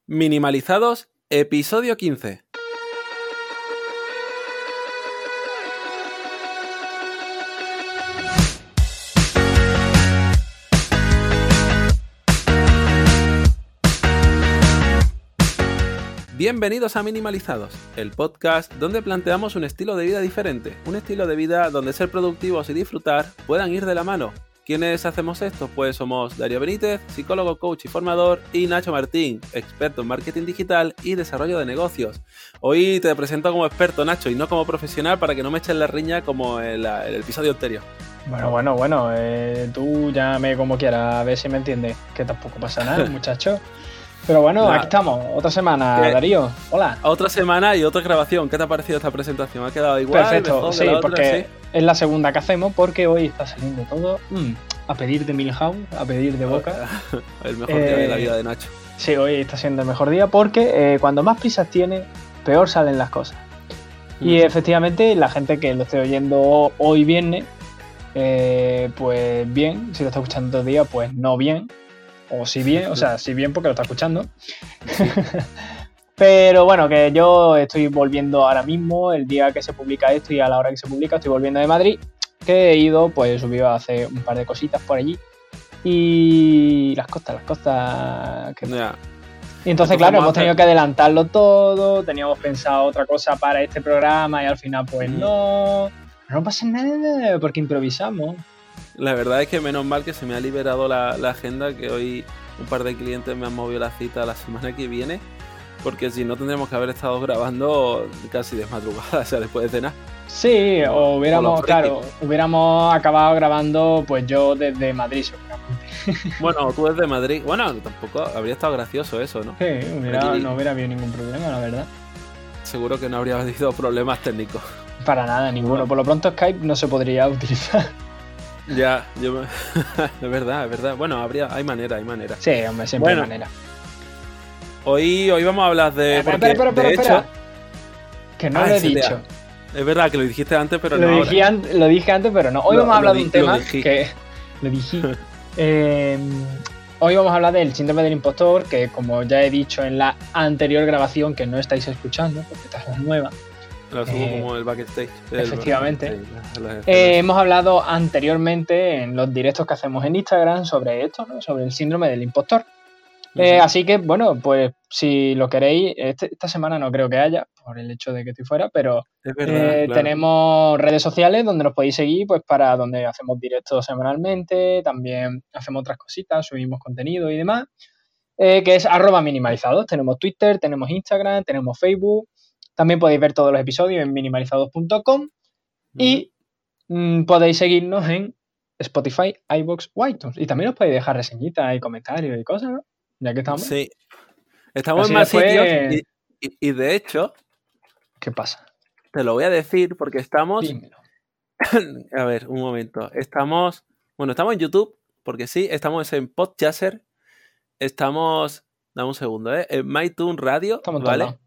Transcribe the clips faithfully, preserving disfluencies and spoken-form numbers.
Minimalizados, episodio quince. Bienvenidos a Minimalizados, el podcast donde planteamos un estilo de vida diferente, un estilo de vida donde ser productivos y disfrutar puedan ir de la mano. ¿Quiénes hacemos esto? Pues somos Darío Benítez, psicólogo, coach y formador, y Nacho Martín, experto en marketing digital y desarrollo de negocios. Hoy te presento como experto, Nacho, y no como profesional para que no me eches la riña como en, la, en el episodio anterior. Bueno, bueno, bueno, eh, tú llámame como quieras, a ver si me entiendes, que tampoco pasa nada, muchacho. Pero bueno, nah. Aquí estamos, otra semana, ¿Qué? Darío, hola. Otra semana y otra grabación. ¿Qué te ha parecido esta presentación? ¿Ha quedado igual? Perfecto, mejor sí, que la otra? porque ¿Sí? es la segunda que hacemos, porque hoy está saliendo todo mm, a pedir de Milhouse, a pedir de boca. El mejor eh, día de la vida de Nacho. Sí, hoy está siendo el mejor día porque eh, cuando más prisas tiene, peor salen las cosas. Mm. Y efectivamente, la gente que lo esté oyendo hoy viernes, eh, pues bien, si lo está escuchando todo el día, pues no bien. O si bien, o sea, si bien porque lo está escuchando. Sí. Pero bueno, que yo estoy volviendo ahora mismo, el día que se publica esto y a la hora que se publica, estoy volviendo de Madrid, que he ido, pues subido a hacer un par de cositas por allí. Y las costas, las costas... Que... Yeah. Y entonces, claro, hemos tenido que adelantarlo todo, teníamos pensado otra cosa para este programa y al final, pues mm. no... No pasa nada, porque improvisamos. La verdad es que menos mal que se me ha liberado la, la agenda, que hoy un par de clientes me han movido la cita la semana que viene, porque si no tendríamos que haber estado grabando casi de madrugada, o sea, después de cenar. Sí, o hubiéramos, claro, hubiéramos acabado grabando pues yo desde Madrid, seguramente. Bueno, tú desde Madrid, bueno, tampoco habría estado gracioso eso, ¿no? Sí, hubiera, Aquí, no hubiera habido ningún problema, la verdad. Seguro que no habría habido problemas técnicos. Para nada, ninguno. Por lo pronto Skype no se podría utilizar. Ya, yo me... es verdad, es verdad. Bueno, habría, hay manera, hay manera. Sí, hombre, siempre bueno, hay manera. Hoy, hoy vamos a hablar de. Espera, porque, espera, espera, de espera. hecho, que no ah, lo he dicho. Te... Es verdad que lo dijiste antes, pero lo no. Dije an... Lo dije antes, pero no. Hoy lo, vamos a hablar de un di... tema lo que. Lo dije. eh, hoy vamos a hablar del síndrome del impostor, que como ya he dicho en la anterior grabación, que no estáis escuchando, porque esta es la nueva. Lo subo eh, como el backstage. Efectivamente. El backstage, eh, hemos hablado anteriormente en los directos que hacemos en Instagram sobre esto, ¿no? Sobre el síndrome del impostor. Uh-huh. Eh, así que, bueno, pues si lo queréis, este, esta semana no creo que haya, por el hecho de que estoy fuera, pero es verdad, eh, claro. tenemos redes sociales donde nos podéis seguir, pues para donde hacemos directos semanalmente, también hacemos otras cositas, subimos contenido y demás, eh, que es arroba minimalizados. Tenemos Twitter, tenemos Instagram, tenemos Facebook. También podéis ver todos los episodios en minimalizados punto com uh-huh. y mmm, podéis seguirnos en Spotify, iVoox o iTunes. Y también os podéis dejar reseñitas y comentarios y cosas, ¿no? Ya que estamos. Sí. Estamos Así en más después... sitios y, y, y de hecho... ¿Qué pasa? Te lo voy a decir porque estamos... Dímelo. A ver, un momento. Estamos... Bueno, estamos en YouTube, porque sí, estamos en Podchaser. Estamos... Dame un segundo, ¿eh? En MyTunes Radio, estamos ¿vale? Todos.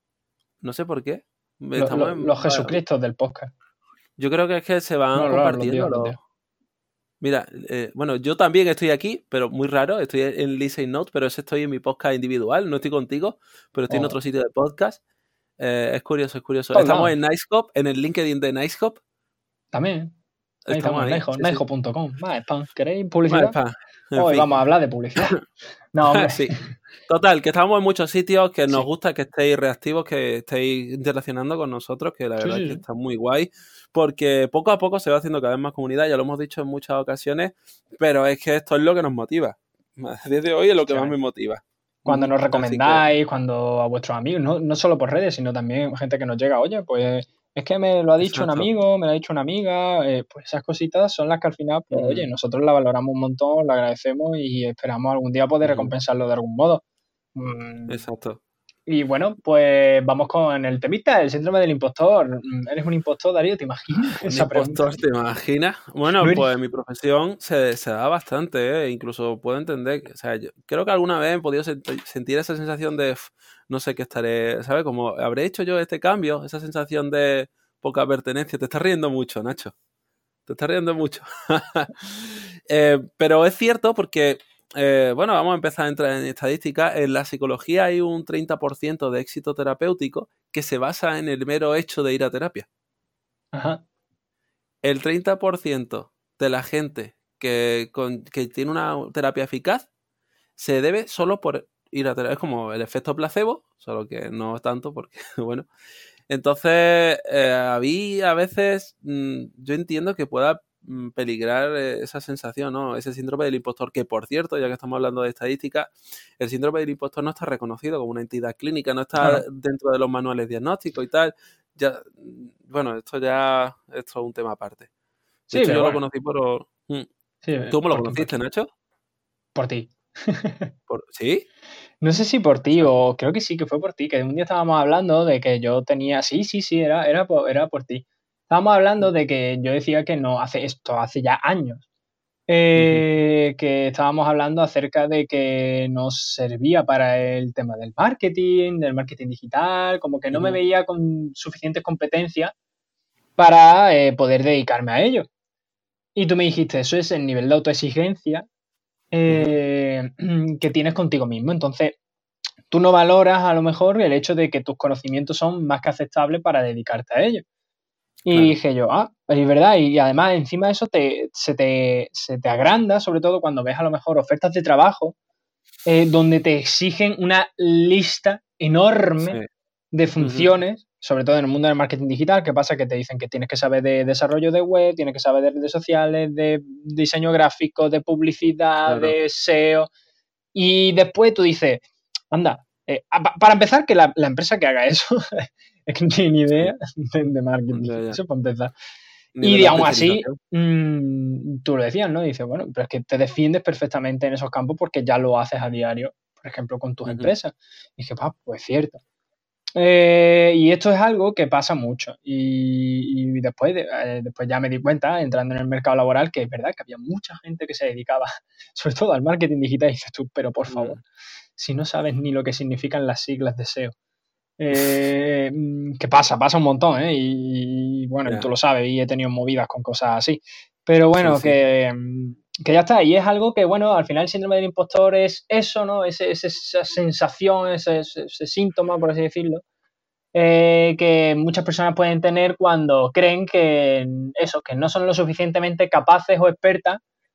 No sé por qué. Lo, lo, en... Los Jesucristos del podcast. Yo creo que es que se van no, compartiendo. Los días, los... Mira, eh, bueno, yo también estoy aquí, pero muy raro. Estoy en Listen Note, pero ese estoy en mi podcast individual. No estoy contigo, pero estoy oh. en otro sitio de podcast. Eh, es curioso, es curioso. Todo Estamos no. en Nicehop, en el LinkedIn de Nicehop. También. Ahí estamos, estamos en niceho punto com. Sí, sí. ¿Queréis publicidad? Hoy fin. vamos a hablar de publicidad. No, hombre. Sí. Total, que estamos en muchos sitios, que nos sí. gusta que estéis reactivos, que estéis interaccionando con nosotros, que la verdad sí, sí, es que está muy guay, porque poco a poco se va haciendo cada vez más comunidad, ya lo hemos dicho en muchas ocasiones, pero es que esto es lo que nos motiva. Desde hoy es lo que sí, más me motiva. Cuando nos recomendáis, que... cuando a vuestros amigos, no, no solo por redes, sino también gente que nos llega, oye, pues es que me lo ha dicho Exacto. un amigo, me lo ha dicho una amiga, eh, pues esas cositas son las que al final, pues mm. oye, nosotros la valoramos un montón, la agradecemos y esperamos algún día poder mm. recompensarlo de algún modo. Mm. Exacto. Y bueno, pues vamos con el temita, el síndrome del impostor. ¿Eres un impostor, Darío? ¿Te imaginas ¿Un esa impostor, pregunta? te imaginas? Bueno, pues mi profesión se, se da bastante, ¿eh? Incluso puedo entender, o sea, yo creo que alguna vez he podido sent- sentir esa sensación de, no sé qué estaré, ¿sabes? Como, ¿habré hecho yo este cambio? Esa sensación de poca pertenencia. Te estás riendo mucho, Nacho. Te estás riendo mucho. eh, pero es cierto porque eh, bueno, vamos a empezar a entrar en estadísticas. En la psicología hay un treinta por ciento de éxito terapéutico que se basa en el mero hecho de ir a terapia. Ajá. El treinta por ciento de la gente que, con, que tiene una terapia eficaz se debe solo por ir a terapia. Es como el efecto placebo, solo que no tanto porque, bueno. Entonces, eh, a mí a veces mmm, yo entiendo que pueda mmm, peligrar eh, esa sensación, ¿no? Ese síndrome del impostor, que por cierto, ya que estamos hablando de estadística, el síndrome del impostor no está reconocido como una entidad clínica, no está Claro. dentro de los manuales diagnósticos y tal. Ya, bueno, esto ya esto es un tema aparte. De Sí, hecho, pero yo lo bueno. conocí por... Mm. Sí, ¿Tú cómo lo por, por, conociste, Nacho? por ti. ¿Por... ¿Sí? No sé si por O ti sea, o creo que sí, que fue por ti, que un día estábamos hablando de que yo tenía, sí, sí, sí, era, era, por, era por ti. Estábamos hablando de que yo decía que no, hace esto, hace ya años, uh-huh. eh, que estábamos hablando acerca de que nos servía para el tema del marketing, del marketing digital, como que no me Uh-huh. veía con suficientes competencias para eh, poder dedicarme a ello. Y tú me dijiste, eso es el nivel de autoexigencia Uh-huh. eh, que tienes contigo mismo. Entonces, tú no valoras a lo mejor el hecho de que tus conocimientos son más que aceptables para dedicarte a ello. Y Claro. dije yo, ah, es verdad, y además encima de eso te, se, te, se te agranda, sobre todo cuando ves a lo mejor ofertas de trabajo eh, donde te exigen una lista Sí. enorme de Uh-huh. funciones, sobre todo en el mundo del marketing digital, que pasa que te dicen que tienes que saber de desarrollo de web, tienes que saber de redes sociales, de diseño gráfico, de publicidad, Claro. de S E O, y después tú dices, anda, eh, para empezar, que la, la, empresa que haga eso es que no tiene ni Sí. idea de, de marketing. Ya, ya. Eso para empezar. Nivel Y de aún así, especialización. mmm, tú lo decías, ¿no? Dices, bueno, pero es que te defiendes perfectamente en esos campos porque ya lo haces a diario, por ejemplo, con tus Uh-huh. empresas. Y dije, ah, pues cierto. Eh, y esto es algo que pasa mucho. Y, y después, eh, después ya me di cuenta, entrando en el mercado laboral, que es verdad que había mucha gente que se dedicaba, sobre todo al marketing digital, y dices tú, pero por favor, Uh-huh. si no sabes ni lo que significan las siglas de S E O. Eh, que pasa, pasa un montón, ¿eh? Y, y bueno, y tú Ya. lo sabes, y he tenido movidas con cosas así. Pero Sí, bueno, sí. que, que ya está. Y es algo que, bueno, al final el síndrome del impostor es eso, ¿no? Ese, ese, esa sensación, ese, ese, ese síntoma, por así decirlo, eh, que muchas personas pueden tener cuando creen que eso, que no son lo suficientemente capaces o expertas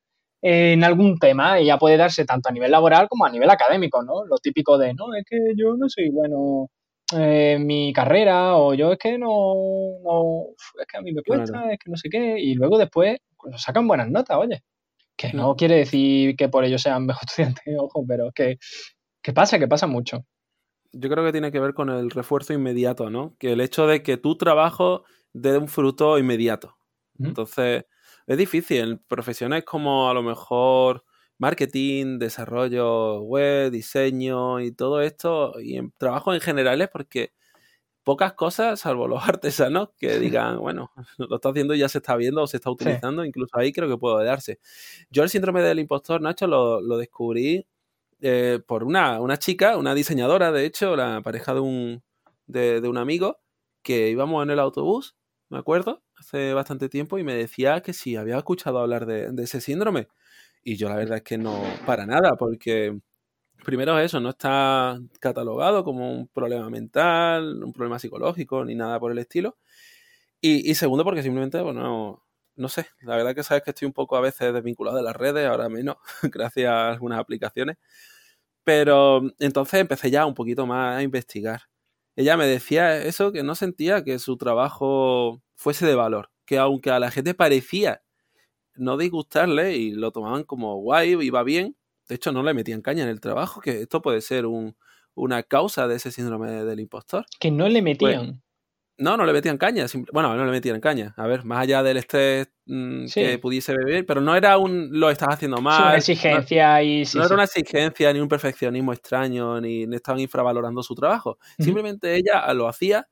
en algún tema, y ya puede darse tanto a nivel laboral como a nivel académico, ¿no? Lo típico de, no, es que yo no soy bueno en mi carrera, o yo es que no, no, es que a mí me Claro. cuesta, es que no sé qué, y luego después pues, sacan buenas notas, oye, que Mm. no quiere decir que por ello sean mejor estudiantes, ojo, pero que, que pasa, que pasa mucho. Yo creo que tiene que ver con el refuerzo inmediato, ¿no? Que el hecho de que tu trabajo dé un fruto inmediato. ¿Mm? Entonces, es difícil. En profesiones como a lo mejor marketing, desarrollo web, diseño y todo esto, y en trabajo en general es porque pocas cosas, salvo los artesanos, que digan, bueno, lo está haciendo y ya se está viendo o se está Sí. utilizando, incluso ahí creo que puedo darse. Yo el síndrome del impostor, Nacho, lo, lo descubrí eh, por una, una chica, una diseñadora, de hecho, la pareja de un, de, de un amigo, que íbamos en el autobús, me acuerdo, hace bastante tiempo, y me decía que si había escuchado hablar de, de ese síndrome. Y yo la verdad es que no, para nada, porque primero eso, no está catalogado como un problema mental, un problema psicológico, ni nada por el estilo. Y, y segundo, porque simplemente, bueno, no, no sé, la verdad que sabes que estoy un poco a veces desvinculado de las redes, ahora menos, gracias a algunas aplicaciones. Pero entonces empecé ya un poquito más a investigar. Ella me decía eso, que no sentía que su trabajo fuese de valor, que aunque a la gente parecía no disgustarle y lo tomaban como guay, iba bien, de hecho no le metían caña en el trabajo, que esto puede ser un, una causa de ese síndrome del impostor. Que no le Pues metían. no, no le metían caña. Simple, bueno, no le metían caña. A ver, más allá del estrés mmm, que Sí, pudiese beber, pero no era un lo estás haciendo sí, una mal. No, exigencia y sí, no era sí. una exigencia ni un perfeccionismo extraño, ni, ni estaban infravalorando su trabajo. Uh-huh. Simplemente ella lo hacía,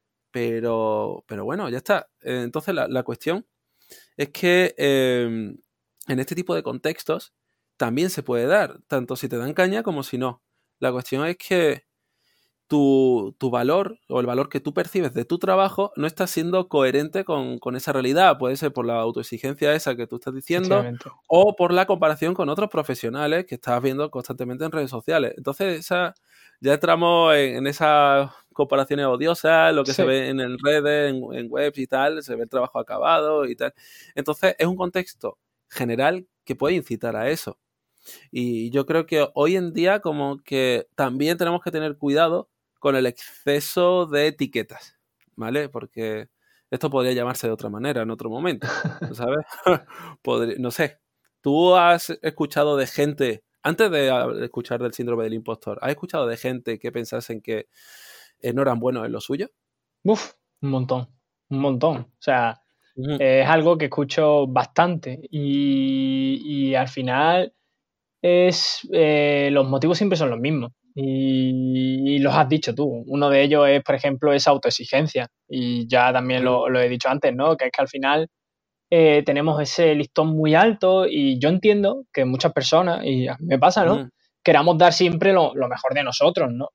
pero, pero bueno, ya está. Entonces la, la cuestión es que eh, en este tipo de contextos también se puede dar, tanto si te dan caña como si no. La cuestión es que tu, tu valor o el valor que tú percibes de tu trabajo no está siendo coherente con, con esa realidad. Puede ser por la autoexigencia esa que tú estás diciendo o por la comparación con otros profesionales que estás viendo constantemente en redes sociales. Entonces, esa, ya entramos en, en esas comparaciones odiosas, lo que sí. se ve en el redes, en, en webs y tal, se ve el trabajo acabado y tal. Entonces, es un contexto general que puede incitar a eso. Y yo creo que hoy en día como que también tenemos que tener cuidado con el exceso de etiquetas, ¿vale? Porque esto podría llamarse de otra manera en otro momento, ¿sabes? Podría, no sé, ¿tú has escuchado de gente, antes de escuchar del síndrome del impostor, ¿has escuchado de gente que pensasen que no eran buenos en lo suyo? Uf, un montón, un montón. O sea, uh-huh. eh, es algo que escucho bastante y, y al final es eh, los motivos siempre son los mismos. Y, y los has dicho tú. Uno de ellos es, por ejemplo, esa autoexigencia. Y ya también lo, lo he dicho antes, ¿no? Que es que al final eh, tenemos ese listón muy alto y yo entiendo que muchas personas, y a mí me pasa, ¿no? Mm. Queramos dar siempre lo, lo mejor de nosotros, ¿no?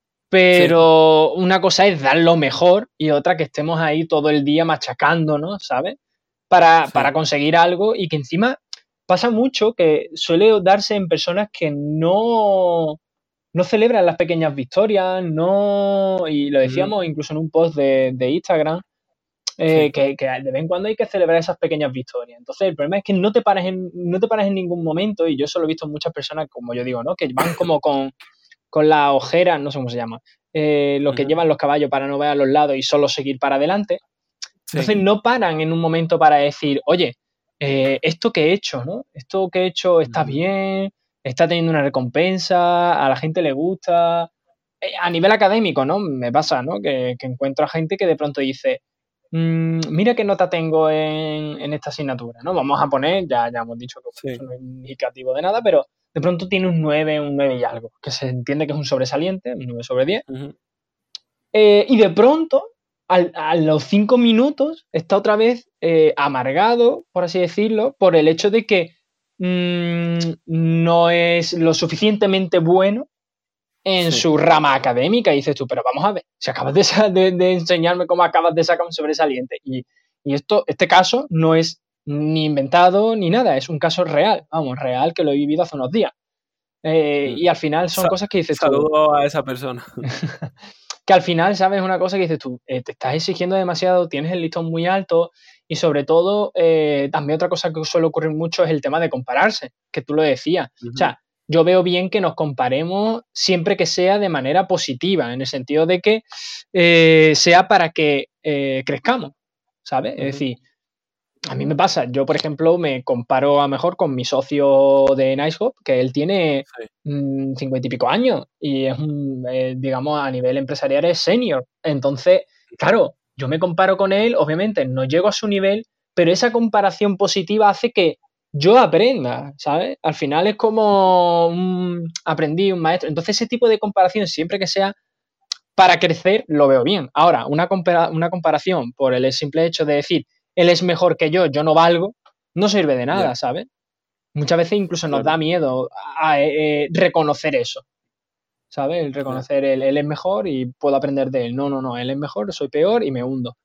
Pero sí. Una cosa es dar lo mejor y otra que estemos ahí todo el día machacándonos, ¿sabes? Para, sí. para conseguir algo y que encima pasa mucho que suele darse en personas que no... no celebran las pequeñas victorias, no... Y lo decíamos mm. incluso en un post de, de Instagram, eh, sí. que, que de vez en cuando hay que celebrar esas pequeñas victorias. Entonces, el problema es que no te paras en, no te paras en ningún momento, y yo eso lo he visto en muchas personas, como yo digo, ¿no? Que van como con, con la ojera, no sé cómo se llama, eh, lo que uh-huh. llevan los caballos para no ver a los lados y solo seguir para adelante. Sí. Entonces, no paran en un momento para decir, oye, eh, esto que he hecho, ¿no? Esto que he hecho está uh-huh. bien, está teniendo una recompensa, a la gente le gusta. Eh, a nivel académico, ¿no? Me pasa, ¿no? Que, que encuentro a gente que de pronto dice, mmm, mira qué nota tengo en, en esta asignatura, ¿no? Vamos a poner, ya, ya hemos dicho que sí. Eso no es indicativo de nada, pero de pronto tiene un nueve, un nueve y algo, que se entiende que es un sobresaliente, un nueve sobre diez. Uh-huh. Eh, y de pronto, al, a los cinco minutos, está otra vez eh, amargado, por así decirlo, por el hecho de que mmm, no es lo suficientemente bueno en sí. su rama académica. Y dices tú, pero vamos a ver, si acabas de, de, de enseñarme cómo acabas de sacar un sobresaliente. Y, y esto, este caso no es ni inventado ni nada, es un caso real, vamos, real, que lo he vivido hace unos días. Eh, mm. Y al final son Sa- cosas que dices saludo tú... Saludo a esa persona. Que al final, ¿sabes? Una cosa que dices tú, eh, te estás exigiendo demasiado, tienes el listón muy alto y sobre todo, eh, también otra cosa que suele ocurrir mucho es el tema de compararse, que tú lo decías. Uh-huh. O sea, yo veo bien que nos comparemos siempre que sea de manera positiva, en el sentido de que eh, sea para que eh, crezcamos, ¿sabes? Uh-huh. Es decir, a mí me pasa, yo por ejemplo me comparo a mejor con mi socio de NiceHop, que él tiene cincuenta sí. y pico años y es un, eh, digamos, a nivel empresarial es senior. Entonces, claro, yo me comparo con él, obviamente no llego a su nivel, pero esa comparación positiva hace que yo aprenda, ¿sabes? Al final es como un aprendí, un maestro. Entonces ese tipo de comparación, siempre que sea para crecer, lo veo bien. Ahora, una, compara- una comparación por el simple hecho de decir él es mejor que yo, yo no valgo, no sirve de nada, yeah. ¿sabes? Muchas veces incluso nos claro. da miedo a, a, eh, reconocer eso, ¿sabes? El reconocer yeah. él, él es mejor y puedo aprender de él. No, no, no, él es mejor, soy peor y me hundo.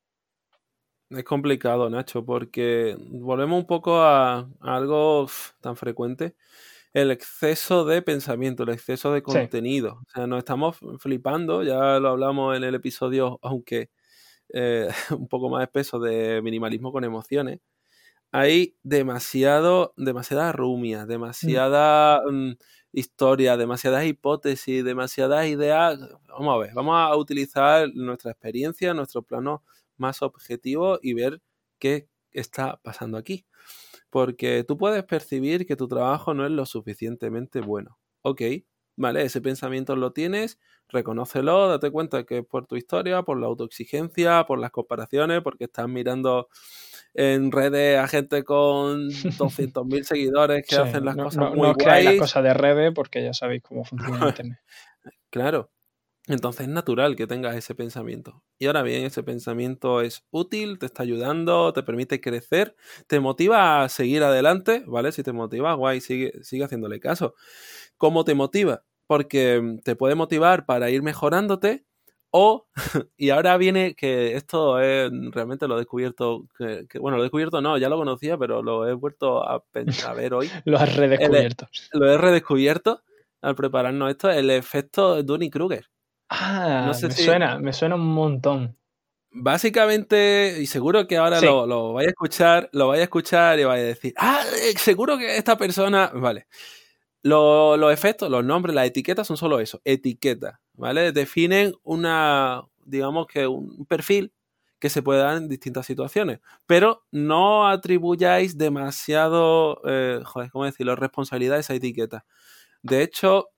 Es complicado, Nacho, porque volvemos un poco a, a algo uf, tan frecuente, el exceso de pensamiento, el exceso de contenido. Sí. O sea, nos estamos flipando, ya lo hablamos en el episodio, aunque eh, un poco más espeso, de minimalismo con emociones. Hay demasiado, demasiada rumia, demasiada mm. Mm, historia, demasiadas hipótesis, demasiadas ideas. Vamos a ver, vamos a utilizar nuestra experiencia, nuestro plano más objetivo y ver qué está pasando aquí. Porque tú puedes percibir que tu trabajo no es lo suficientemente bueno. Ok, vale, ese pensamiento lo tienes, reconócelo, date cuenta que es por tu historia, por la autoexigencia, por las comparaciones, porque estás mirando en redes a gente con doscientos mil seguidores que sí, hacen las no, cosas no, muy no guays. No las cosas de redes porque ya sabéis cómo funciona Internet. Claro. Entonces es natural que tengas ese pensamiento. Y ahora bien, ese pensamiento es útil, te está ayudando, te permite crecer, te motiva a seguir adelante, ¿vale? Si te motiva, guay, sigue, sigue haciéndole caso. ¿Cómo te motiva? porque te puede motivar para ir mejorándote. O, y ahora viene que esto es, realmente lo he descubierto, que, que, bueno, lo he descubierto no, ya lo conocía, pero lo he vuelto a, a ver hoy. Lo has redescubierto. El, lo he redescubierto al prepararnos esto, el efecto Dunning-Kruger. Ah, no sé me si... suena, me suena un montón. Básicamente, y seguro que ahora sí. lo, lo vais a escuchar, lo vais a escuchar y vais a decir, ah, seguro que esta persona, vale. Los, los efectos, los nombres, las etiquetas son solo eso, etiquetas, ¿vale? Definen una, digamos que un perfil que se puede dar en distintas situaciones, pero no atribuyáis demasiado, eh, joder, ¿cómo decirlo?, responsabilidad a esa etiqueta. De hecho,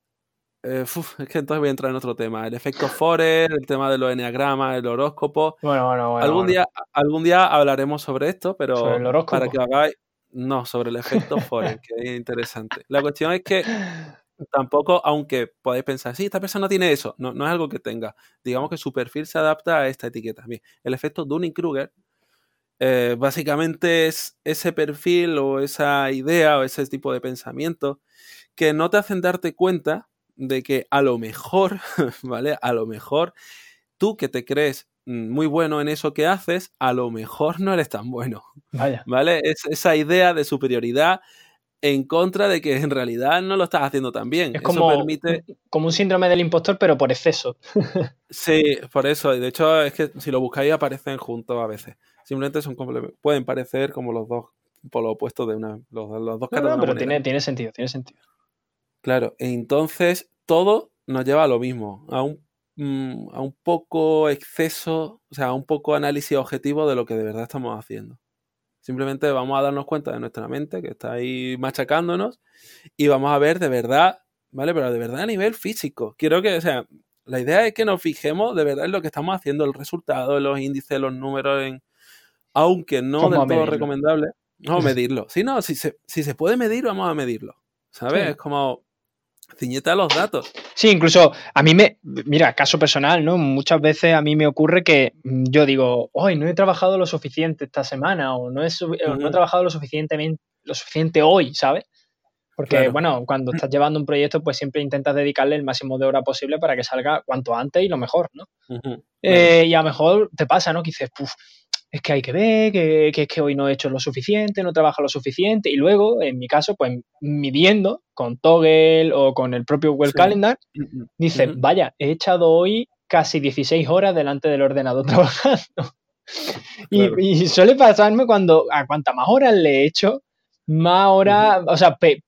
eh, uf, es que entonces voy a entrar en otro tema, el efecto Forer, el tema de los enneagramas, el horóscopo. Bueno, bueno, bueno. Algún, bueno. Día, algún día hablaremos sobre esto, pero ¿Sobre el horóscopo? Para que hagáis... No, sobre el efecto Forer, que es interesante. La cuestión es que tampoco, aunque podáis pensar, sí, esta persona tiene eso, no, no es algo que tenga. Digamos que su perfil se adapta a esta etiqueta. Bien, el efecto Dunning-Kruger eh, básicamente es ese perfil o esa idea o ese tipo de pensamiento que no te hacen darte cuenta de que a lo mejor, ¿vale? A lo mejor tú que te crees muy bueno en eso que haces, a lo mejor no eres tan bueno. Vaya. ¿Vale? Es esa idea de superioridad en contra de que en realidad no lo estás haciendo tan bien. Es como, eso permite... como un síndrome del impostor, pero por exceso. Sí, por eso. De hecho, es que si lo buscáis aparecen juntos a veces. Simplemente son pueden parecer como los dos por lo opuesto de una... Los, los dos caras no, no, de una pero moneda. tiene, tiene sentido, tiene sentido. Claro, entonces todo nos lleva a lo mismo, a un a un poco exceso, o sea, a un poco análisis objetivo de lo que de verdad estamos haciendo. Simplemente vamos a darnos cuenta de nuestra mente que está ahí machacándonos y vamos a ver de verdad, ¿vale? Pero de verdad a nivel físico. Quiero que, o sea, la idea es que nos fijemos de verdad en lo que estamos haciendo, el resultado, en los índices, los números, en... aunque no del todo recomendable. Vamos a medirlo. Si no, si se, si se puede medir, vamos a medirlo. ¿Sabes? Sí. Es como... ciñete a los datos. Sí, incluso a mí me, mira, caso personal, ¿no? Muchas veces a mí me ocurre que yo digo, hoy no he trabajado lo suficiente esta semana o no he, uh-huh. no he trabajado lo suficientemente, lo suficiente hoy, ¿sabes? Porque, claro. bueno, cuando estás llevando un proyecto, pues siempre intentas dedicarle el máximo de horas posible para que salga cuanto antes y lo mejor, ¿no? Uh-huh. Claro. Eh, y a lo mejor te pasa, ¿no? Que dices, puf, es que hay que ver, que, que es que hoy no he hecho lo suficiente, no trabajo lo suficiente, y luego, en mi caso, pues midiendo con Toggle o con el propio Google sí. Calendar, dices, uh-huh. vaya, he echado hoy casi dieciséis horas delante del ordenador trabajando. Claro. Y, y suele pasarme cuando, a cuantas más horas le he hecho, más horas, uh-huh. o sea, pe,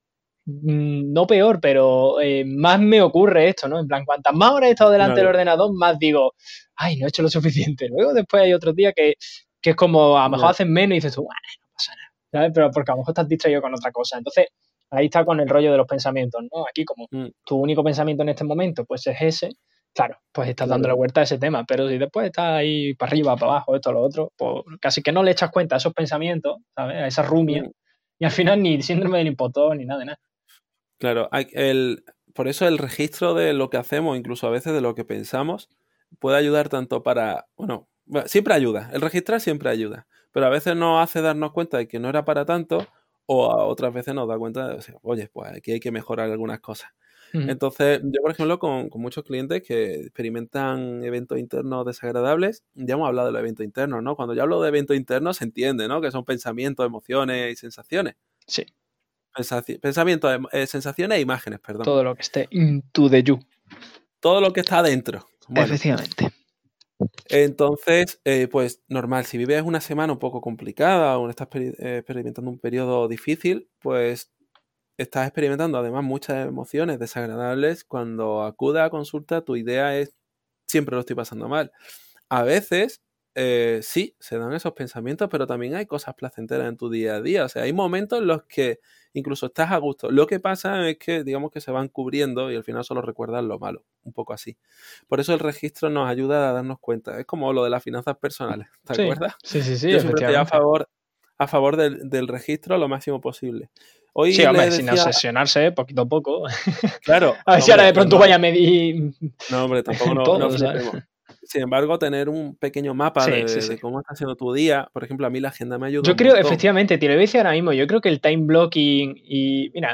no peor, pero eh, más me ocurre esto, ¿no? En plan, cuantas más horas he estado delante claro. del ordenador, más digo, ay, no he hecho lo suficiente. Luego después hay otros días que que es como, a lo mejor yeah. haces menos y dices tú, bueno, no pasa nada, ¿sabes? Pero porque a lo mejor estás distraído con otra cosa. Entonces, ahí está con el rollo de los pensamientos, ¿no? Aquí como mm. tu único pensamiento en este momento, pues es ese, claro, pues estás claro. dando la vuelta a ese tema, pero si después estás ahí para arriba, para abajo, esto, lo otro, pues casi que no le echas cuenta a esos pensamientos, ¿sabes? A esa rumia, mm. y al final ni síndrome del impostor, ni nada de nada. Claro, hay el, por eso el registro de lo que hacemos, incluso a veces de lo que pensamos, puede ayudar tanto para, bueno, siempre ayuda, el registrar siempre ayuda, pero a veces nos hace darnos cuenta de que no era para tanto o a otras veces nos da cuenta de, o sea, oye, pues aquí hay que mejorar algunas cosas. Uh-huh. Entonces, yo por ejemplo con, con muchos clientes que experimentan eventos internos desagradables, ya hemos hablado de los eventos internos, ¿no? Cuando yo hablo de eventos internos se entiende, ¿no? Que son pensamientos, emociones y sensaciones. Sí. Pensaci- pensamientos, eh, sensaciones e imágenes, perdón. Todo lo que esté into the you. Todo lo que está adentro. Bueno, efectivamente. Entonces, eh, pues normal, si vives una semana un poco complicada o estás peri- eh, experimentando un periodo difícil, pues estás experimentando además muchas emociones desagradables. Cuando acudes a consulta, tu idea es, siempre lo estoy pasando mal. A veces, eh, sí, se dan esos pensamientos, pero también hay cosas placenteras en tu día a día. O sea, hay momentos en los que incluso estás a gusto. Lo que pasa es que, digamos que se van cubriendo y al final solo recuerdas lo malo, un poco así. Por eso el registro nos ayuda a darnos cuenta. Es como lo de las finanzas personales, ¿te sí. acuerdas? Sí, sí, sí. Yo siempre estoy a favor, a favor del, del registro lo máximo posible. Hoy sí, hombre, decía... sin obsesionarse, poquito a poco. Claro. A ver si ahora de pronto no, vaya a medir... No, hombre, tampoco no, todo, no flipemos. Sin embargo, tener un pequeño mapa sí, de, sí, sí. de cómo está haciendo tu día, por ejemplo, a mí la agenda me ayuda. Yo un creo, montón. Efectivamente, te lo voy a decir ahora mismo, yo creo que el time blocking y, mira,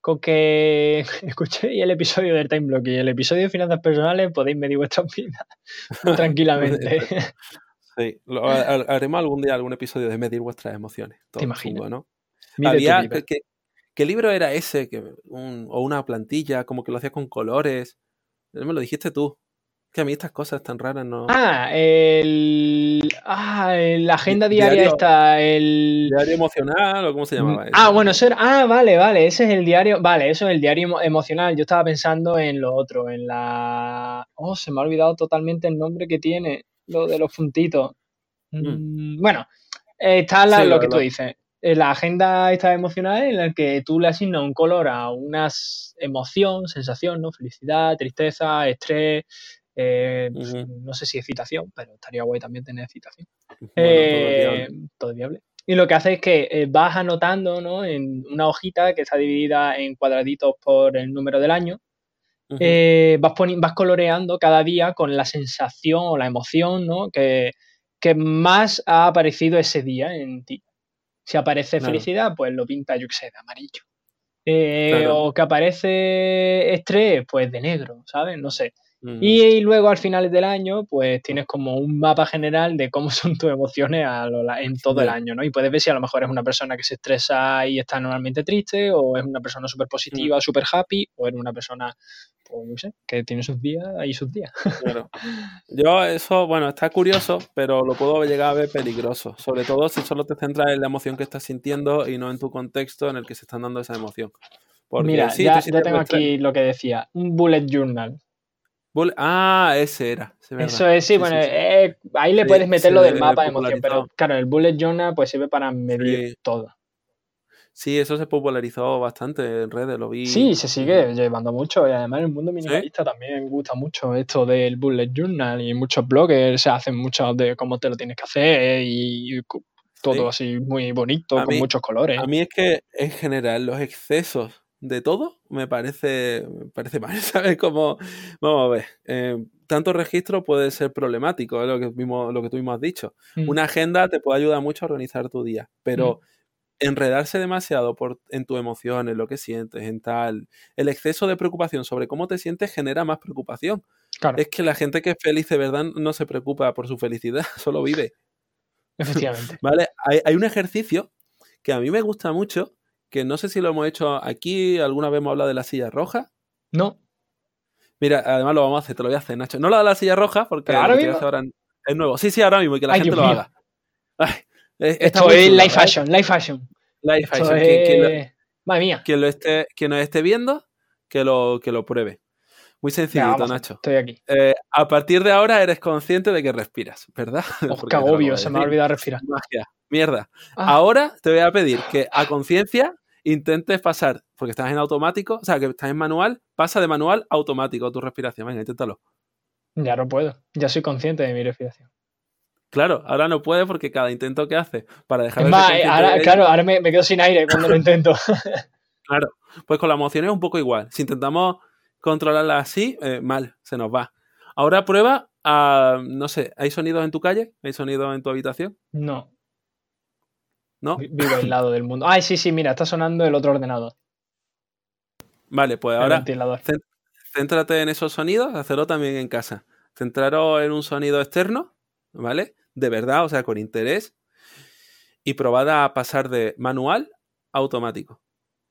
con que escuchéis el episodio del Time Block y el episodio de finanzas personales podéis medir vuestras vidas muy tranquilamente. Sí, lo, haremos algún día algún episodio de medir vuestras emociones. Todo ¿Te imaginas? chungo, ¿no? Mide Había, tu vida. ¿qué, qué libro era ese? Que un, o una plantilla, como que lo hacías con colores. Me lo dijiste tú. Que a mí estas cosas tan raras no... Ah, el... Ah, la agenda Di- diaria diario- está, el... ¿Diario emocional o cómo se llamaba eso? Ah, bueno, eso era... Ah, vale, vale, ese es el diario... Vale, eso es el diario emo- emocional. Yo estaba pensando en lo otro, en la... Oh, se me ha olvidado totalmente el nombre que tiene, lo de los puntitos. Mm. Mm, Bueno, eh, está la- Sí, lo lo- que tú lo- dices. Eh, La agenda está emocional en la que tú le asignas un color a una s- emoción, sensación, ¿no? Felicidad, tristeza, estrés, eh, pues, Ujú. no sé si excitación, pero estaría guay también tener excitación. Bueno, todo el Eh, diablo. todo viable. Y lo que hace es que eh, vas anotando, ¿no? En una hojita que está dividida en cuadraditos por el número del año. Ujú. eh, vas, poni- vas coloreando cada día con la sensación o la emoción, ¿no? que, que más ha aparecido ese día en ti. Si aparece Claro, felicidad, pues lo pinta, yo qué sé, de amarillo. Eh, claro. o que aparece estrés, pues de negro, ¿sabes? No sé. Mm. Y, y luego al final del año, pues tienes como un mapa general de cómo son tus emociones a lo la- en todo el Ya. año, ¿no? Y puedes ver si a lo mejor es una persona que se estresa y está normalmente triste, o es una persona súper Mm. positiva, súper happy, o es una persona, pues no sé, que tiene sus días y sus días. Claro. Yo eso, bueno, está curioso, pero lo puedo llegar a ver peligroso. Sobre todo si solo te centras en la emoción que estás sintiendo y no en tu contexto en el que se están dando esa emoción. Porque Mira, sí, ya, estoy ya sintiendo tengo estrés. aquí lo que decía, un bullet journal. Bull- Ah, ese era, sí, es Eso verdad. es, sí, Sí, bueno, sí, sí. eh, ahí le Sí, puedes meter lo del se mapa de emoción, pero popularizó. claro, el bullet journal pues sirve para medir Sí, todo. sí, eso se popularizó bastante en redes, lo vi. Sí, se Ujú. sigue llevando mucho y además en el mundo Sí, minimalista también gusta mucho esto del bullet journal y muchos bloggers se hacen mucho de cómo te lo tienes que hacer y cu- todo sí. así muy bonito, A con mí, muchos colores. a mí es que en general los excesos de todo me parece, me parece mal, ¿sabes? Como, vamos a ver, eh, tanto registro puede ser problemático, es lo que, mismo, lo que tú mismo has dicho. Mm, Una agenda te puede ayudar mucho a organizar tu día, mm, pero enredarse demasiado por, en tus emociones, lo que sientes, en tal, el exceso de preocupación sobre cómo te sientes genera más preocupación. claro, Es que la gente que es feliz de verdad no se preocupa por su felicidad, solo vive. efectivamente. ¿Vale? Hay, hay un ejercicio que a mí me gusta mucho, que no sé si lo hemos hecho aquí, alguna vez hemos hablado de la silla roja. No, Mira, además lo vamos a hacer, te lo voy a hacer, Nacho. No lo de la silla roja, pero porque lo ahora que te voy a hacer mismo. ahora es nuevo. Sí, sí, ahora mismo, y que la Ay, gente Dios lo mío. haga. Ay, eh, está Esto muy es chulo, live ¿vale? fashion, live fashion. Live Esto action. Quien, quien lo, es. Madre mía. quien lo esté, quien nos esté viendo, que lo, que lo pruebe. Muy Venga, sencillito, vamos a hacerlo. Nacho. Estoy aquí. Eh, a partir de ahora eres consciente de que respiras, ¿verdad? Oh, qué Porque te lo acabo agobio, de se me ha decir. olvidado respirar. Magia. Mierda. Ah, Ahora te voy a pedir que a conciencia intentes pasar, porque estás en automático, o sea, que estás en manual, pasa de manual a automático tu respiración. Venga, inténtalo. ya no puedo. Ya soy consciente de mi respiración. Claro, ahora no puedes porque cada intento que haces para dejar Es de ser más, eh, consciente ahora, de ello, claro, ahora me, me quedo sin aire cuando lo intento. claro, pues con la emoción es un poco igual. Si intentamos controlarla así, eh, mal, se nos va. Ahora prueba a, no sé, ¿hay sonidos en tu calle? ¿Hay sonidos en tu habitación? No, ¿No? vi- vivo aislado del mundo. Ay, sí, sí, mira, está sonando el otro ordenador, Vale, pues el ahora ventilador. cén- céntrate en esos sonidos, hacerlo también en casa. Centraros en un sonido externo, ¿vale? De verdad, o sea, con interés. Y probad a pasar de manual a automático.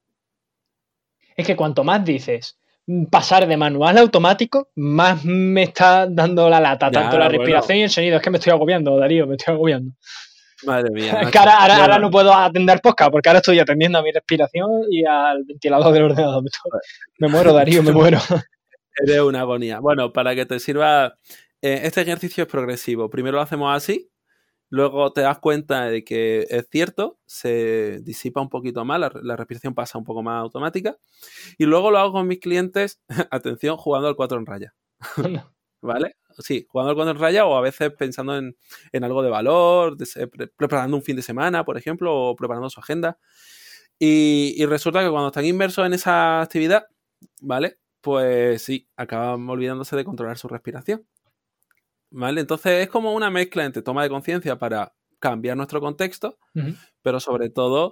Es que cuanto más dices mm, pasar de manual a automático, más me está dando la lata, tanto la Ya, bueno, respiración y el sonido. Es que me estoy agobiando, Darío, me estoy agobiando. madre mía, Es que Nacho. ahora, ahora, ahora Bueno, no puedo atender podcast porque ahora estoy atendiendo a mi respiración y al ventilador del ordenador. Me estoy- Me muero, Darío, me muero. eres una agonía. Bueno, para que te sirva, eh, este ejercicio es progresivo. Primero lo hacemos así, luego te das cuenta de que es cierto, se disipa un poquito más, la, la respiración pasa un poco más automática. Y luego lo hago con mis clientes, atención, jugando al cuatro en raya. ¿Vale? Sí, jugando al cuatro en raya o a veces pensando en, en algo de valor, de ser- pre- preparando un fin de semana, por ejemplo, o preparando su agenda. Y, y resulta que cuando están inmersos en esa actividad, ¿vale? Pues sí, acaban olvidándose de controlar su respiración. ¿Vale? Entonces es como una mezcla entre toma de conciencia para cambiar nuestro contexto, Ujú. pero sobre todo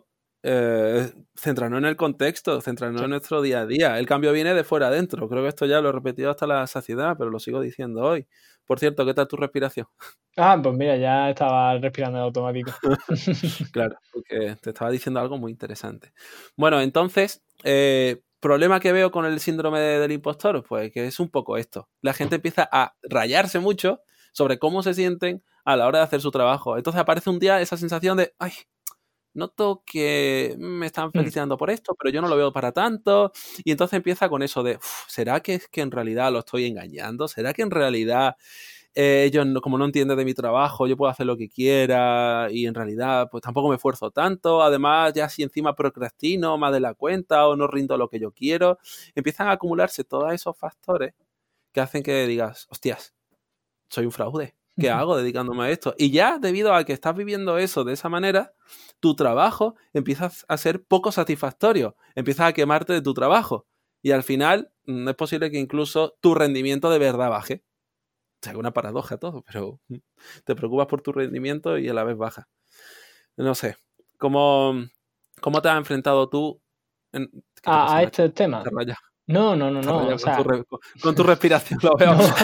eh, centrarnos en el contexto, centrarnos Sí. en nuestro día a día. El cambio viene de fuera adentro. Creo que esto ya lo he repetido hasta la saciedad, pero lo sigo diciendo hoy. Por cierto, ¿qué tal tu respiración? Ah, pues mira, ya estaba respirando en automático. Claro, porque te estaba diciendo algo muy interesante. Bueno, entonces, eh, problema que veo con el síndrome de- del impostor, pues que es un poco esto. La gente empieza a rayarse mucho sobre cómo se sienten a la hora de hacer su trabajo. Entonces aparece un día esa sensación de, ay, noto que me están Mm. felicitando por esto, pero yo no lo veo para tanto. Y entonces empieza con eso de, "Uf, ¿será que es que en realidad lo estoy engañando? ¿Será que en realidad eh, ellos, no- como no entienden de mi trabajo, yo puedo hacer lo que quiera y en realidad pues tampoco me esfuerzo tanto? Además, ya si encima procrastino más de la cuenta o no rindo lo que yo quiero, empiezan a acumularse todos esos factores que hacen que digas, hostias, soy un fraude. ¿Qué hago dedicándome a esto? Y ya debido a que estás viviendo eso de esa manera, tu trabajo empieza a ser poco satisfactorio. Empiezas a quemarte de tu trabajo. Y al final mm, es posible que incluso tu rendimiento de verdad baje. O sea, una paradoja todo, pero mm, te preocupas por tu rendimiento y a la vez baja. No sé. ¿Cómo, cómo te has enfrentado tú? En... ¿Qué te A, pasa, a Nacho? este tema. Te rayas. No, no, no, Te no. rayas O con tu, sea, re- con tu respiración, lo veo. no.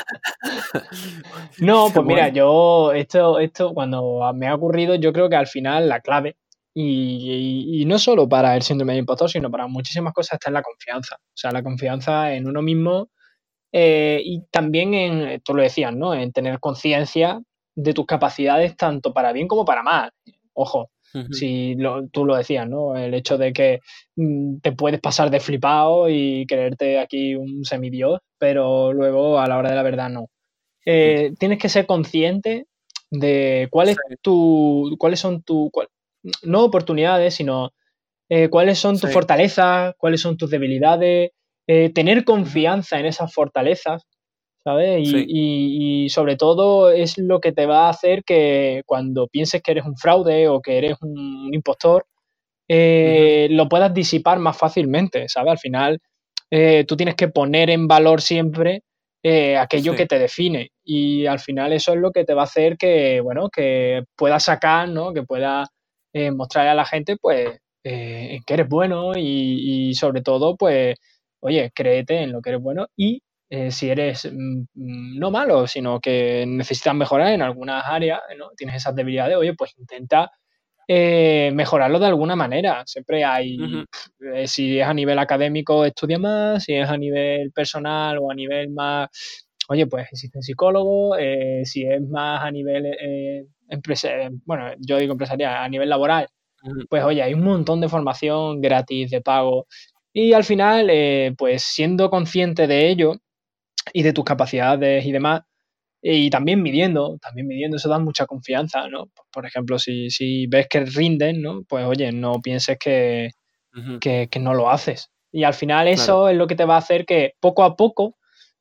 No, Te pues mira, mueres. yo esto, esto cuando me ha ocurrido, yo creo que al final la clave, y, y- y no solo para el síndrome de impostor, sino para muchísimas cosas, está en la confianza. O sea, la confianza en uno mismo eh, y también en, tú lo decías, ¿no? En tener conciencia de tus capacidades tanto para bien como para mal. Ojo, Ujú. si lo- tú lo decías, ¿no? El hecho de que mm, te puedes pasar de flipado y creerte aquí un semidios, pero luego a la hora de la verdad no. Mm. Eh, tienes que ser consciente de cuál es Sí, tu, cuáles son tus, no oportunidades, sino eh, cuáles son tus sí. fortalezas, cuáles son tus debilidades, eh, tener Ujú. confianza en esas fortalezas, ¿sabes? Y, Sí. y- y sobre todo es lo que te va a hacer que cuando pienses que eres un fraude o que eres un impostor, Ujú. eh, lo puedas disipar más fácilmente, ¿sabes? Al final, eh, tú tienes que poner en valor siempre eh, aquello Sí. que te define y al final eso es lo que te va a hacer que, bueno, que puedas sacar, ¿no? Que puedas eh, mostrarle a la gente, pues, eh, en que eres bueno y, y sobre todo, pues, oye, créete en lo que eres bueno y eh, si eres mm, mm, no malo, sino que necesitas mejorar en algunas áreas, ¿no? Tienes esas debilidades, oye, pues intenta eh, mejorarlo de alguna manera. Siempre hay, Ujú. eh, si es a nivel académico, estudia más, si es a nivel personal o a nivel más, oye, pues existen psicólogos, eh, si es más a nivel, eh, empresa- bueno, yo digo empresarial, a nivel laboral, Ujú. pues oye, hay un montón de formación gratis, de pago. Y al final, eh, pues siendo consciente de ello y de tus capacidades y demás, y también midiendo, también midiendo, eso da mucha confianza, ¿no? Pues, por ejemplo, si, si ves que rinden, ¿no? Pues oye, no pienses que, Ujú. que, que no lo haces. Y al final Claro. eso es lo que te va a hacer que poco a poco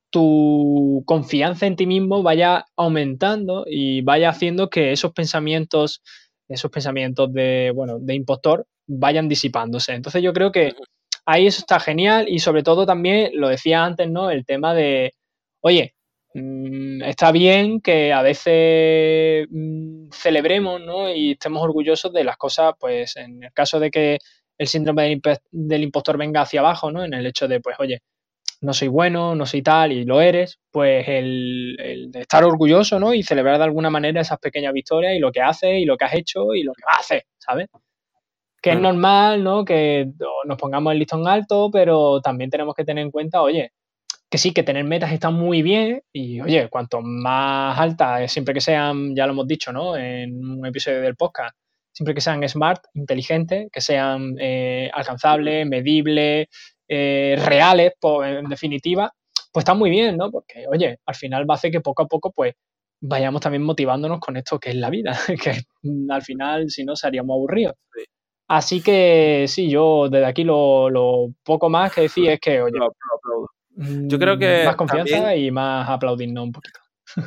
tu confianza en ti mismo vaya aumentando y vaya haciendo que esos pensamientos, esos pensamientos de, bueno, de impostor vayan disipándose. Entonces yo creo que Ujú. ahí eso está genial y sobre todo también, lo decía antes, ¿no? El tema de, oye, mmm, está bien que a veces mmm, celebremos, ¿no? Y estemos orgullosos de las cosas, pues en el caso de que el síndrome del, imp del impostor venga hacia abajo, ¿no? En el hecho de, pues, oye, no soy bueno, no soy tal y lo eres, pues el, el de estar orgulloso, ¿no? Y celebrar de alguna manera esas pequeñas victorias y lo que haces y lo que has hecho y lo que vas a hacer, ¿sabes? Que es Claro. normal, ¿no? Que nos pongamos el listón alto, pero también tenemos que tener en cuenta, oye, que sí, que tener metas está muy bien y, oye, cuanto más altas, siempre que sean, ya lo hemos dicho, ¿no? En un episodio del podcast, siempre que sean smart, inteligentes, que sean eh, Ujú. alcanzables, medibles, eh, reales, pues, en definitiva, pues está muy bien, ¿no? Porque, oye, al final va a hacer que poco a poco, pues, vayamos también motivándonos con esto que es la vida, que mm, al final, si no, seríamos aburridos. Sí. Así que sí, yo desde aquí lo, lo poco más que decir es que, oye, Lo, lo aplaudo. Yo creo mm, que más también, confianza y más aplaudirnos un poquito.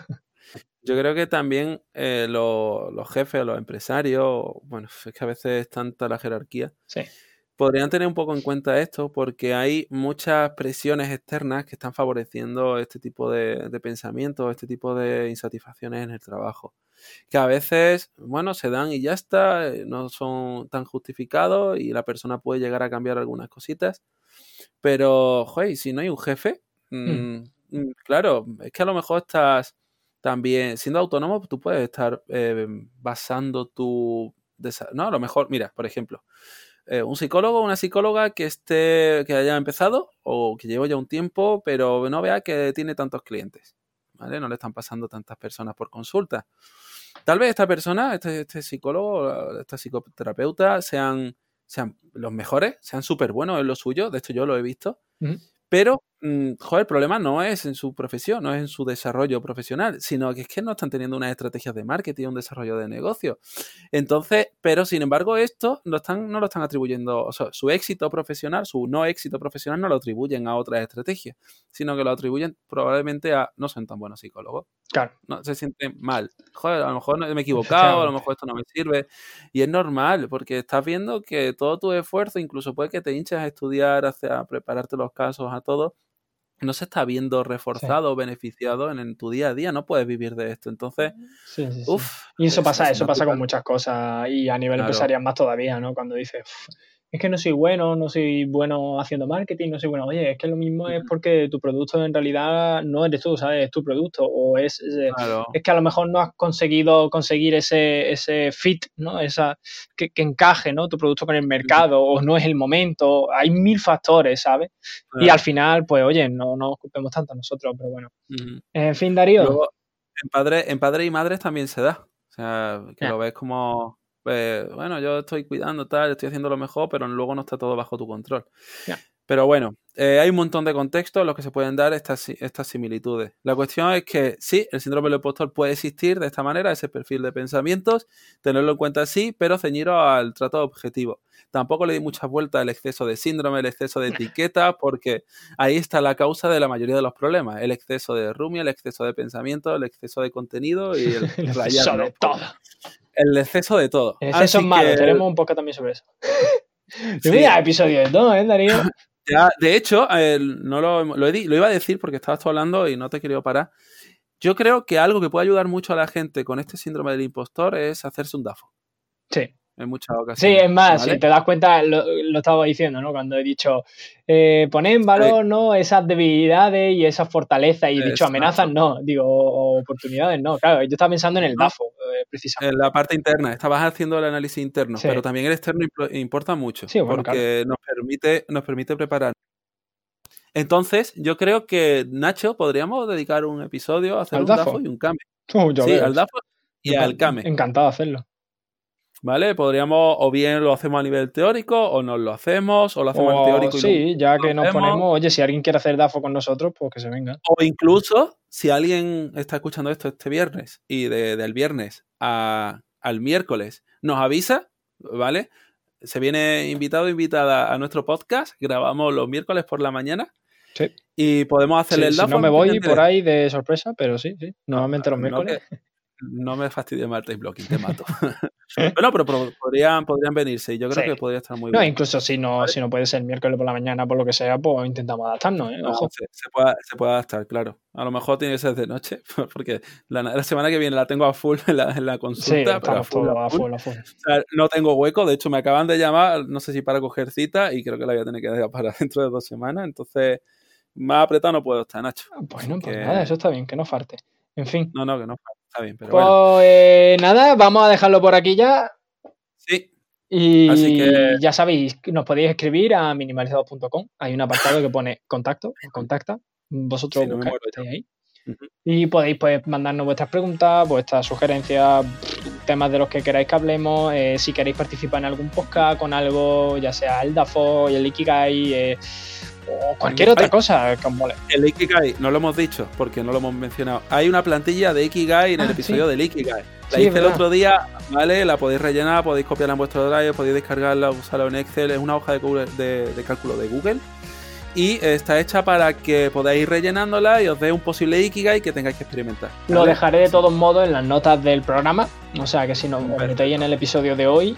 yo creo que también eh, lo- los jefes, los empresarios, bueno, es que a veces es tanta la jerarquía, Sí. podrían tener un poco en cuenta esto porque hay muchas presiones externas que están favoreciendo este tipo de, de pensamientos, este tipo de insatisfacciones en el trabajo. Que a veces, bueno, se dan y ya está, no son tan justificados y la persona puede llegar a cambiar algunas cositas. Pero, joder, si no hay un jefe, mmm, mm. claro, es que a lo mejor estás también, siendo autónomo, tú puedes estar eh, basando tu... Desa- no, a lo mejor, mira, por ejemplo, eh, un psicólogo o una psicóloga que esté, que haya empezado o que lleve ya un tiempo, pero no vea que tiene tantos clientes, ¿vale? No le están pasando tantas personas por consulta. Tal vez esta persona, este, este psicólogo, esta psicoterapeuta, sean, sean los mejores, sean súper buenos en lo suyo, de hecho yo lo he visto, uh-huh. Pero, mmm, joder, el problema no es en su profesión, no es en su desarrollo profesional, sino que es que no están teniendo unas estrategias de marketing, un desarrollo de negocio. Entonces, pero sin embargo esto no, están, no lo están atribuyendo, o sea, su éxito profesional, su no éxito profesional no lo atribuyen a otras estrategias, sino que lo atribuyen probablemente a no son tan buenos psicólogos. Claro. No, se sienten mal. Joder, a lo mejor me he equivocado, a lo mejor esto no me sirve. Y es normal, porque estás viendo que todo tu esfuerzo, incluso puede que te hinches a estudiar, a prepararte los casos, a todo, no se está viendo reforzado o sí. beneficiado en, en tu día a día. No puedes vivir de esto. Entonces, sí, sí, sí. Uf, y eso pasa, eso pasa con muchas cosas. Y a nivel Claro. empresarial más todavía, ¿no? Cuando dices... es que no soy bueno, no soy bueno haciendo marketing, no soy bueno. Oye, es que lo mismo es porque tu producto en realidad no eres tú, ¿sabes? Es tu producto. O es, Claro. es que a lo mejor no has conseguido conseguir ese, ese fit, ¿no? Esa, que, que encaje, ¿no? Tu producto con el mercado, o no es el momento. Hay mil factores, ¿sabes? Claro. Y al final, pues, oye, no nos ocupemos tanto nosotros, pero bueno. Uh-huh. En fin, Darío. Luego, en padre, en padres y madres también se da. O sea, que yeah. lo ves como... Pues, bueno, yo estoy cuidando, tal, estoy haciendo lo mejor, pero luego no está todo bajo tu control. Yeah. Pero bueno, eh, hay un montón de contextos en los que se pueden dar estas, estas similitudes. La cuestión es que sí, el síndrome del impostor puede existir de esta manera, ese perfil de pensamientos, tenerlo en cuenta sí, pero ceñiros al trato objetivo. Tampoco le di muchas vueltas al exceso de síndrome, el exceso de etiqueta, porque ahí está la causa de la mayoría de los problemas. El exceso de rumia, el exceso de pensamiento, el exceso de contenido y el, el exceso de todo. El exceso de todo. El exceso es malo, que... tenemos un poco también sobre eso. Sí. Mira, episodio de todo, ¿eh, Darío? Ya, de hecho, eh, no lo, lo, he, lo iba a decir porque estabas tú hablando y no te he querido parar. Yo creo que algo que puede ayudar mucho a la gente con este síndrome del impostor es hacerse un DAFO. Sí. En muchas ocasiones. Sí, es más, ¿vale? Si te das cuenta, lo, lo estaba diciendo, ¿no? Cuando he dicho, eh, poner en valor, sí. ¿no? Esas debilidades y esas fortalezas, y he dicho amenazas, no, digo, o oportunidades, no. Claro, yo estaba pensando en el DAFO, eh, precisamente. En la parte interna, estabas haciendo el análisis interno, sí. Pero también el externo importa mucho, sí, bueno, porque claro. nos permite, nos permite preparar. Entonces, yo creo que, Nacho, podríamos dedicar un episodio a hacer ¿Al un DAFO? DAFO y un CAME. Uh, sí, ves. al DAFO y yo al CAME. Encantado de hacerlo. ¿Vale? Podríamos, o bien lo hacemos a nivel teórico, o nos lo hacemos, o lo hacemos o, en teórico y sí, lo, ya lo que nos hacemos. ponemos, oye, si alguien quiere hacer DAFO con nosotros, pues que se venga. O incluso, si alguien está escuchando esto este viernes, y de, del viernes a, al miércoles nos avisa, ¿vale? Se viene invitado o invitada a nuestro podcast, grabamos los miércoles por la mañana. Sí. Y podemos hacerle sí, el DAFO. Si no me voy por ahí de sorpresa, pero sí, sí. Normalmente no, los miércoles. No, que, no me fastidie mal time blocking, te mato. Bueno, pero, pero podrían, podrían venirse y yo creo sí. que podría estar muy no, bien. Incluso si no, ¿vale? si no puede ser miércoles por la mañana, por lo que sea, pues intentamos adaptarnos, ¿eh? No, Ojo. se, se, puede, se puede adaptar, claro. A lo mejor tiene que ser de noche, porque la, la semana que viene la tengo a full en la, en la consulta. Sí, pero a full, todo a full, a full. O sea, no tengo hueco, de hecho me acaban de llamar, no sé si para coger cita, y creo que la voy a tener que dejar para dentro de dos semanas, entonces más apretado no puedo estar, Nacho. Bueno, pues que... nada, eso está bien, que no falte. En fin. No, no, que no falte, está bien, pero pues bueno. eh, nada, vamos a dejarlo por aquí ya. Sí. Y Así que... ya sabéis, nos podéis escribir a minimalizados punto com. Hay un apartado que pone contacto, contacta. Vosotros sí, no buscáis ahí. Uh-huh. Y podéis pues, mandarnos vuestras preguntas, vuestras sugerencias, temas de los que queráis que hablemos. Eh, si queréis participar en algún podcast con algo, ya sea el DAFO, el Ikigai, eh, o cualquier otra cosa que os mole. El Ikigai, no lo hemos dicho porque no lo hemos mencionado. Hay una plantilla de Ikigai en ah, el episodio sí. del Ikigai. La sí, hice el otro día, ¿vale? La podéis rellenar, podéis copiarla en vuestro drive, podéis descargarla, usarla en Excel. Es una hoja de, Google, de, de cálculo de Google. Y está hecha para que podáis ir rellenándola y os dé un posible Ikigai que tengáis que experimentar, ¿vale? Lo dejaré de todos modos en las notas del programa. O sea que si nos os metéis en el episodio de hoy,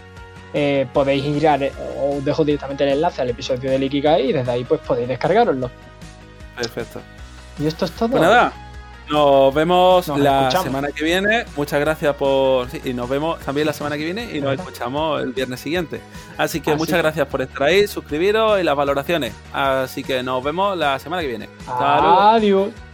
eh, podéis ir a, os dejo directamente el enlace al episodio del Ikigai y desde ahí pues podéis descargaroslo. Perfecto. Y esto es todo. Pues nada, nos vemos nos la escuchamos. semana que viene. Muchas gracias por... Sí, y nos vemos también la semana que viene y nos escuchamos el viernes siguiente. Así que Así muchas que... gracias por estar ahí, suscribiros y las valoraciones. Así que nos vemos la semana que viene. Hasta luego. Adiós.